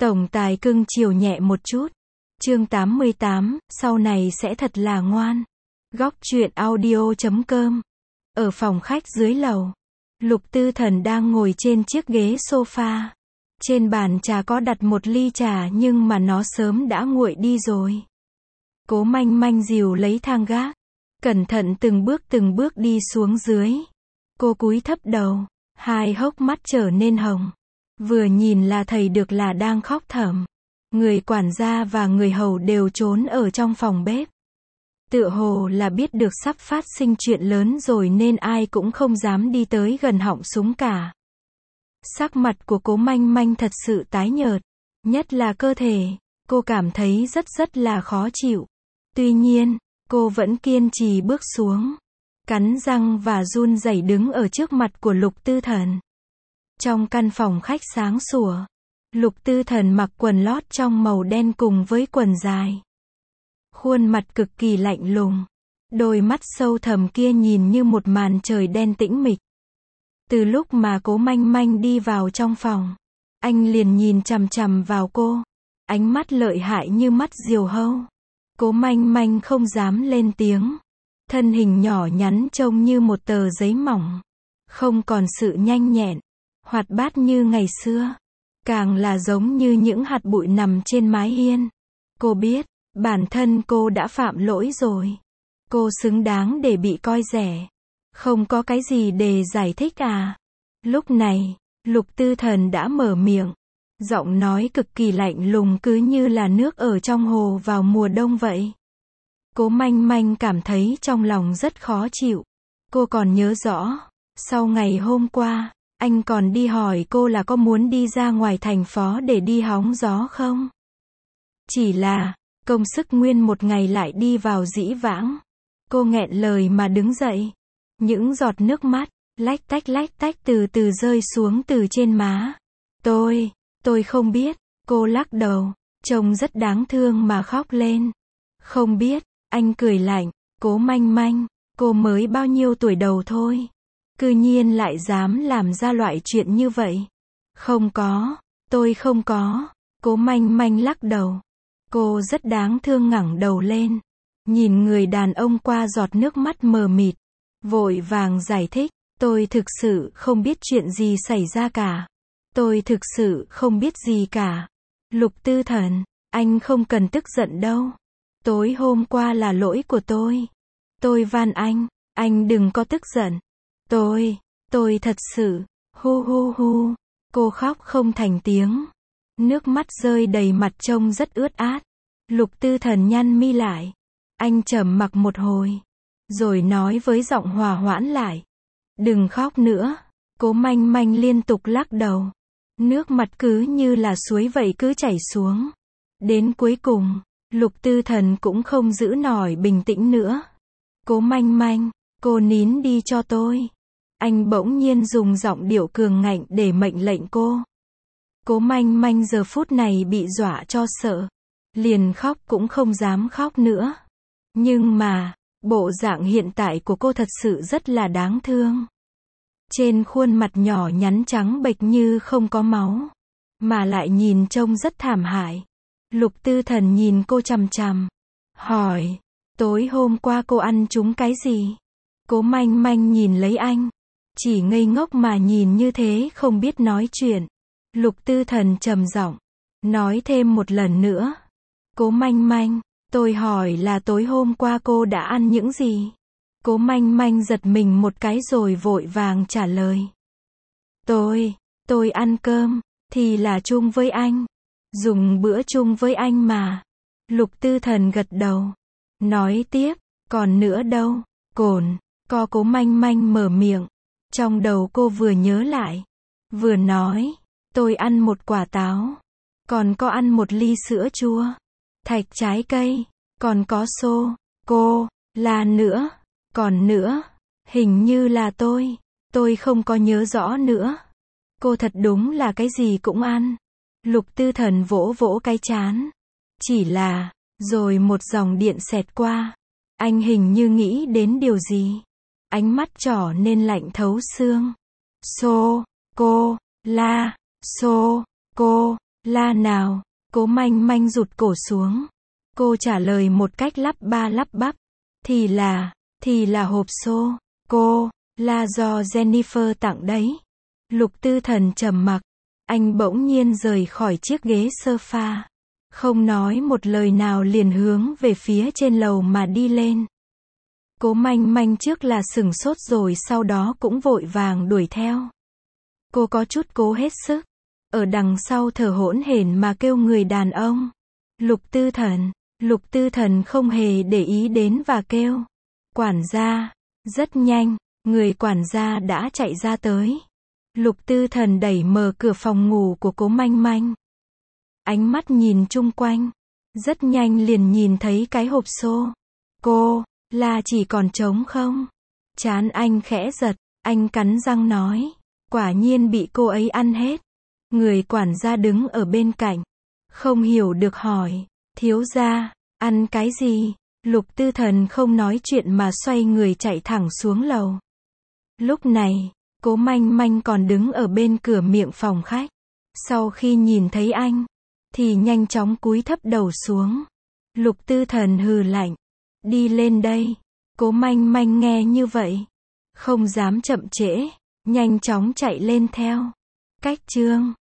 Tổng tài cưng chiều nhẹ một chút. Chương 88, sau này sẽ thật là ngoan. Góc truyện audio.com. Ở phòng khách dưới lầu, Lục Tư Thần đang ngồi trên chiếc ghế sofa. Trên bàn trà có đặt một ly trà nhưng mà nó sớm đã nguội đi rồi. Cố Manh Manh dìu lấy thang gác, cẩn thận từng bước đi xuống dưới. Cô cúi thấp đầu, hai hốc mắt trở nên hồng. Vừa nhìn là thấy được là đang khóc thầm. Người quản gia và người hầu đều trốn ở trong phòng bếp. Tựa hồ là biết được sắp phát sinh chuyện lớn rồi nên ai cũng không dám đi tới gần họng súng cả. Sắc mặt của Cố Manh Manh thật sự tái nhợt, nhất là cơ thể, cô cảm thấy rất là khó chịu. Tuy nhiên, cô vẫn kiên trì bước xuống, cắn răng và run rẩy đứng ở trước mặt của Lục Tư Thần. Trong căn phòng khách sáng sủa, Lục Tư Thần mặc quần lót trong màu đen cùng với quần dài. Khuôn mặt cực kỳ lạnh lùng, đôi mắt sâu thẳm kia nhìn như một màn trời đen tĩnh mịch. Từ lúc mà Cố Manh Manh đi vào trong phòng, anh liền nhìn chằm chằm vào cô, ánh mắt lợi hại như mắt diều hâu. Cố Manh Manh không dám lên tiếng, thân hình nhỏ nhắn trông như một tờ giấy mỏng, không còn sự nhanh nhẹn, hoạt bát như ngày xưa, càng là giống như những hạt bụi nằm trên mái hiên. Cô biết, bản thân cô đã phạm lỗi rồi. Cô xứng đáng để bị coi rẻ. Không có cái gì để giải thích à? Lúc này, Lục Tư Thần đã mở miệng. Giọng nói cực kỳ lạnh lùng cứ như là nước ở trong hồ vào mùa đông vậy. Cố Manh Manh cảm thấy trong lòng rất khó chịu. Cô còn nhớ rõ, sau ngày hôm qua, anh còn đi hỏi cô là có muốn đi ra ngoài thành phố để đi hóng gió không? Chỉ là, công sức nguyên một ngày lại đi vào dĩ vãng. Cô nghẹn lời mà đứng dậy. Những giọt nước mắt, lách tách từ từ rơi xuống từ trên má. Tôi không biết, cô lắc đầu, trông rất đáng thương mà khóc lên. Không biết, anh cười lạnh, Cố Manh Manh, cô mới bao nhiêu tuổi đầu thôi. Cư nhiên lại dám làm ra loại chuyện như vậy. Không có, tôi không có. Cố Manh Manh lắc đầu. Cô rất đáng thương ngẩng đầu lên, nhìn người đàn ông qua giọt nước mắt mờ mịt, vội vàng giải thích, tôi thực sự không biết chuyện gì xảy ra cả. Tôi thực sự không biết gì cả. Lục Tư Thần, anh không cần tức giận đâu. Tối hôm qua là lỗi của tôi. Tôi van anh đừng có tức giận. Tôi thật sự, hu. Cô khóc không thành tiếng. Nước mắt rơi đầy mặt trông rất ướt át. Lục Tư Thần nhăn mi lại. Anh trầm mặc một hồi, rồi nói với giọng hòa hoãn lại. Đừng khóc nữa. Cố Manh Manh liên tục lắc đầu. Nước mặt cứ như là suối vậy cứ chảy xuống. Đến cuối cùng, Lục Tư Thần cũng không giữ nổi bình tĩnh nữa. Cố Manh Manh, cô nín đi cho tôi. Anh bỗng nhiên dùng giọng điệu cường ngạnh để mệnh lệnh cô. Cố Manh Manh giờ phút này bị dọa cho sợ, liền khóc cũng không dám khóc nữa. Nhưng mà, bộ dạng hiện tại của cô thật sự rất là đáng thương. Trên khuôn mặt nhỏ nhắn trắng bệch như không có máu, mà lại nhìn trông rất thảm hại. Lục Tư Thần nhìn cô chằm chằm, hỏi, tối hôm qua cô ăn trúng cái gì? Cố Manh Manh nhìn lấy anh, chỉ ngây ngốc mà nhìn như thế không biết nói chuyện. Lục Tư Thần trầm giọng, nói thêm một lần nữa. Cố Manh Manh, tôi hỏi là tối hôm qua cô đã ăn những gì? Cố Manh Manh giật mình một cái rồi vội vàng trả lời. Tôi ăn cơm, thì là chung với anh. Dùng bữa chung với anh mà. Lục Tư Thần gật đầu. Nói tiếp, còn nữa đâu? Cố Manh Manh mở miệng. Trong đầu cô vừa nhớ lại, vừa nói. Tôi ăn một quả táo. Còn có ăn một ly sữa chua. Thạch trái cây. Còn có sô-cô-la nữa. Còn nữa, hình như là tôi không có nhớ rõ nữa. Cô thật đúng là cái gì cũng ăn. Lục Tư Thần vỗ vỗ cái trán. Chỉ là, rồi một dòng điện xẹt qua. Anh hình như nghĩ đến điều gì. Ánh mắt trở nên lạnh thấu xương. Sô-cô-la, La nào, Cố Manh Manh rụt cổ xuống. Cô trả lời một cách lắp ba lắp bắp. Thì là hộp xô. Cô, là do Jennifer tặng đấy. Lục Tư Thần trầm mặc. Anh bỗng nhiên rời khỏi chiếc ghế sofa. Không nói một lời nào liền hướng về phía trên lầu mà đi lên. Cố Manh Manh trước là sửng sốt rồi sau đó cũng vội vàng đuổi theo. Cô có chút cố hết sức. Ở đằng sau thở hổn hển mà kêu người đàn ông. Lục Tư Thần không hề để ý đến và kêu. Quản gia. Rất nhanh, người quản gia đã chạy ra tới. Lục Tư Thần đẩy mở cửa phòng ngủ của Cố Manh Manh. Ánh mắt nhìn chung quanh. Rất nhanh liền nhìn thấy cái hộp xô. Cô, là chỉ còn trống không? Trán anh khẽ giật, anh cắn răng nói. Quả nhiên bị cô ấy ăn hết. Người quản gia đứng ở bên cạnh. Không hiểu được hỏi. Thiếu gia, ăn cái gì? Lục Tư Thần không nói chuyện mà xoay người chạy thẳng xuống lầu. Lúc này, Cố Manh Manh còn đứng ở bên cửa miệng phòng khách. Sau khi nhìn thấy anh, thì nhanh chóng cúi thấp đầu xuống. Lục Tư Thần hừ lạnh. Đi lên đây. Cố Manh Manh nghe như vậy. Không dám chậm trễ. Nhanh chóng chạy lên theo. Cách chương